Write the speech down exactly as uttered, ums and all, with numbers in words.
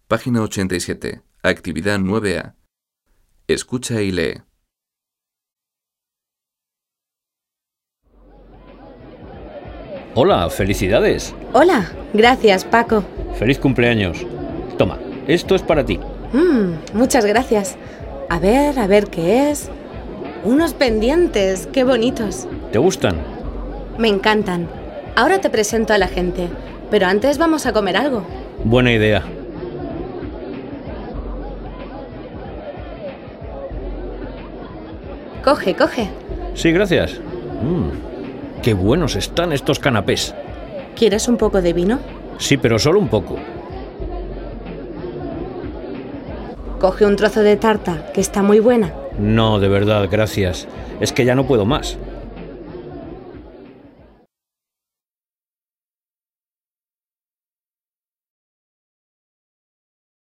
Página ochenta y siete. Actividad nueve A. Escucha y lee. Hola, felicidades. Hola, gracias, Paco. Feliz cumpleaños. Toma, esto es para ti. Mm, muchas gracias. A ver, a ver qué es. Unos pendientes, qué bonitos. ¿Te gustan? Me encantan. Ahora te presento a la gente, pero antes vamos a comer algo. Buena idea. Coge, coge. Sí, gracias. Mm, qué buenos están estos canapés. ¿Quieres un poco de vino? Sí, pero solo un poco. Coge un trozo de tarta, que está muy buena. No, de verdad, gracias. Es que ya no puedo más.